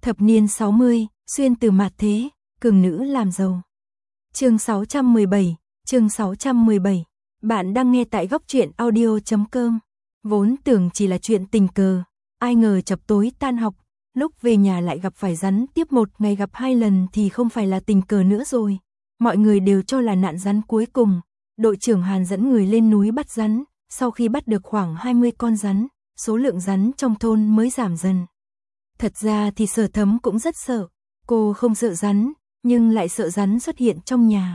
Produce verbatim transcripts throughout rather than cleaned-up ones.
Thập niên sáu mươi, xuyên từ mạt thế, cường nữ làm giàu. Chương sáu trăm mười bảy, chương sáu trăm mười bảy. Bạn đang nghe tại góc truyện audio chấm com. Vốn tưởng chỉ là chuyện tình cờ, ai ngờ chập tối tan học, lúc về nhà lại gặp phải rắn, tiếp một ngày gặp hai lần thì không phải là tình cờ nữa rồi. Mọi người đều cho là nạn rắn cuối cùng. Đội trưởng Hàn dẫn người lên núi bắt rắn, sau khi bắt được khoảng hai mươi con rắn, số lượng rắn trong thôn mới giảm dần. Thật ra thì Sở Thấm cũng rất sợ, cô không sợ rắn, nhưng lại sợ rắn xuất hiện trong nhà.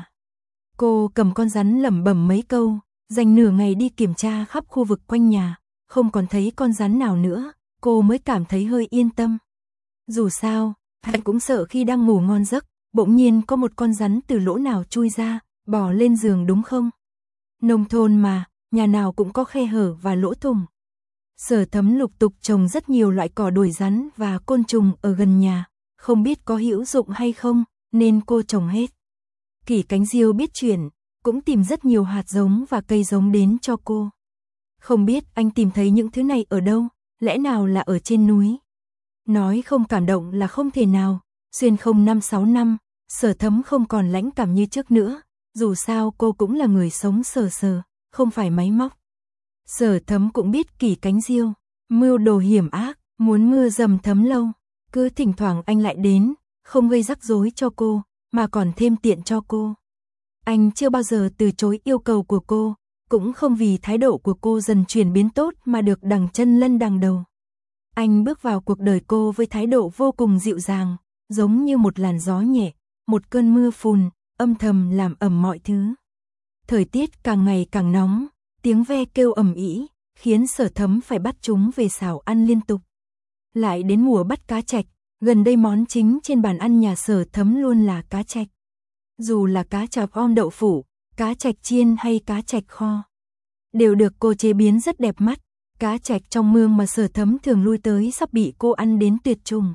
Cô cầm con rắn lẩm bẩm mấy câu, dành nửa ngày đi kiểm tra khắp khu vực quanh nhà, không còn thấy con rắn nào nữa, cô mới cảm thấy hơi yên tâm. Dù sao, hắn cũng sợ khi đang ngủ ngon giấc, bỗng nhiên có một con rắn từ lỗ nào chui ra, bò lên giường đúng không? Nông thôn mà, nhà nào cũng có khe hở và lỗ thủng. Sở Thấm lục tục trồng rất nhiều loại cỏ đuổi rắn và côn trùng ở gần nhà, không biết có hữu dụng hay không, nên cô trồng hết. Kỷ Cánh Diêu biết chuyện, cũng tìm rất nhiều hạt giống và cây giống đến cho cô. Không biết anh tìm thấy những thứ này ở đâu, lẽ nào là ở trên núi? Nói không cảm động là không thể nào, xuyên không năm sáu năm, Sở Thấm không còn lãnh cảm như trước nữa, dù sao cô cũng là người sống sờ sờ, không phải máy móc. Sở Thấm cũng biết Kỷ Cánh Diêu, mưu đồ hiểm ác, muốn mưa dầm thấm lâu, cứ thỉnh thoảng anh lại đến, không gây rắc rối cho cô, mà còn thêm tiện cho cô. Anh chưa bao giờ từ chối yêu cầu của cô, cũng không vì thái độ của cô dần chuyển biến tốt mà được đằng chân lân đằng đầu. Anh bước vào cuộc đời cô với thái độ vô cùng dịu dàng, giống như một làn gió nhẹ, một cơn mưa phùn, âm thầm làm ẩm mọi thứ. Thời tiết càng ngày càng nóng, tiếng ve kêu ầm ĩ, khiến Sở Thấm phải bắt chúng về xào ăn liên tục. Lại đến mùa bắt cá trạch, gần đây món chính trên bàn ăn nhà Sở Thấm luôn là cá trạch. Dù là cá chọc om đậu phủ, cá trạch chiên hay cá trạch kho, đều được cô chế biến rất đẹp mắt. Cá trạch trong mương mà Sở Thấm thường lui tới sắp bị cô ăn đến tuyệt chủng.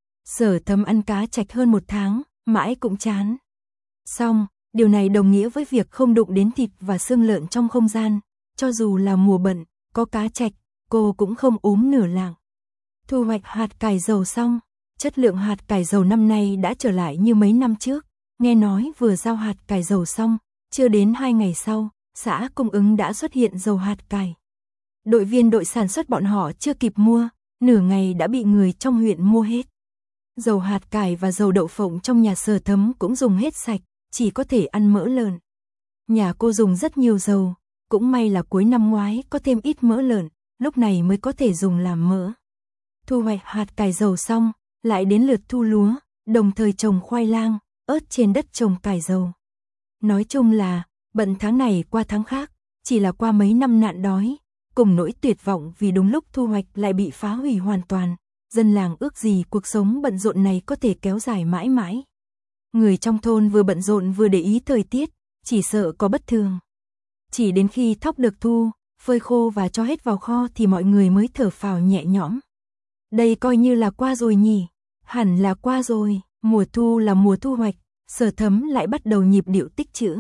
Sở Thấm ăn cá trạch hơn một tháng, mãi cũng chán. Xong, điều này đồng nghĩa với việc không đụng đến thịt và xương lợn trong không gian. Cho dù là mùa bận, có cá trạch, cô cũng không ốm nửa lạng. Thu hoạch hạt cải dầu xong, chất lượng hạt cải dầu năm nay đã trở lại như mấy năm trước. Nghe nói vừa giao hạt cải dầu xong, chưa đến hai ngày sau, xã cung ứng đã xuất hiện dầu hạt cải. Đội viên đội sản xuất bọn họ chưa kịp mua, nửa ngày đã bị người trong huyện mua hết. Dầu hạt cải và dầu đậu phộng trong nhà Sở Thấm cũng dùng hết sạch, chỉ có thể ăn mỡ lợn. Nhà cô dùng rất nhiều dầu, cũng may là cuối năm ngoái có thêm ít mỡ lợn, lúc này mới có thể dùng làm mỡ. Thu hoạch hạt cải dầu xong, lại đến lượt thu lúa, đồng thời trồng khoai lang, ớt trên đất trồng cải dầu. Nói chung là, bận tháng này qua tháng khác, chỉ là qua mấy năm nạn đói, cùng nỗi tuyệt vọng vì đúng lúc thu hoạch lại bị phá hủy hoàn toàn. Dân làng ước gì cuộc sống bận rộn này có thể kéo dài mãi mãi. Người trong thôn vừa bận rộn vừa để ý thời tiết, chỉ sợ có bất thường. Chỉ đến khi thóc được thu, phơi khô và cho hết vào kho thì mọi người mới thở phào nhẹ nhõm. Đây coi như là qua rồi nhỉ, hẳn là qua rồi, mùa thu là mùa thu hoạch, Sở Thấm lại bắt đầu nhịp điệu tích trữ.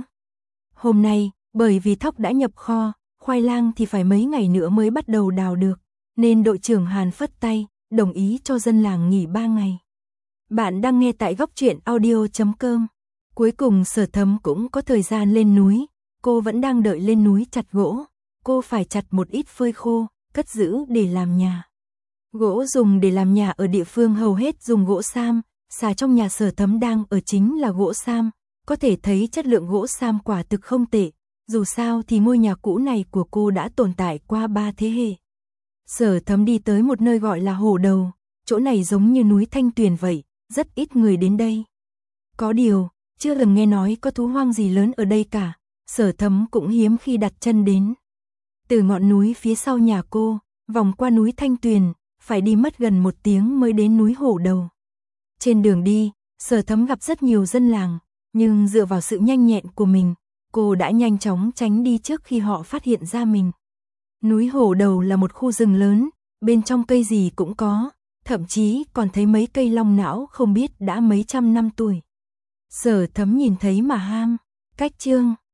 Hôm nay, bởi vì thóc đã nhập kho, khoai lang thì phải mấy ngày nữa mới bắt đầu đào được, nên đội trưởng Hàn phất tay, đồng ý cho dân làng nghỉ ba ngày. Bạn đang nghe tại góc truyện audio chấm com. Cuối cùng Sở Thấm cũng có thời gian lên núi, cô vẫn đang đợi lên núi chặt gỗ, cô phải chặt một ít phơi khô, cất giữ để làm nhà. Gỗ dùng để làm nhà ở địa phương hầu hết dùng gỗ sam, xà trong nhà Sở Thấm đang ở chính là gỗ sam, có thể thấy chất lượng gỗ sam quả thực không tệ, dù sao thì ngôi nhà cũ này của cô đã tồn tại qua ba thế hệ. Sở Thấm đi tới một nơi gọi là Hổ Đầu, chỗ này giống như núi Thanh Tuyền vậy, rất ít người đến đây. Có điều, chưa từng nghe nói có thú hoang gì lớn ở đây cả, Sở Thấm cũng hiếm khi đặt chân đến. Từ ngọn núi phía sau nhà cô, vòng qua núi Thanh Tuyền, phải đi mất gần một tiếng mới đến núi Hổ Đầu. Trên đường đi, Sở Thấm gặp rất nhiều dân làng, nhưng dựa vào sự nhanh nhẹn của mình, cô đã nhanh chóng tránh đi trước khi họ phát hiện ra mình. Núi Hổ Đầu là một khu rừng lớn, bên trong cây gì cũng có, thậm chí còn thấy mấy cây long não không biết đã mấy trăm năm tuổi. Sở Thấm nhìn thấy mà ham, cách chương,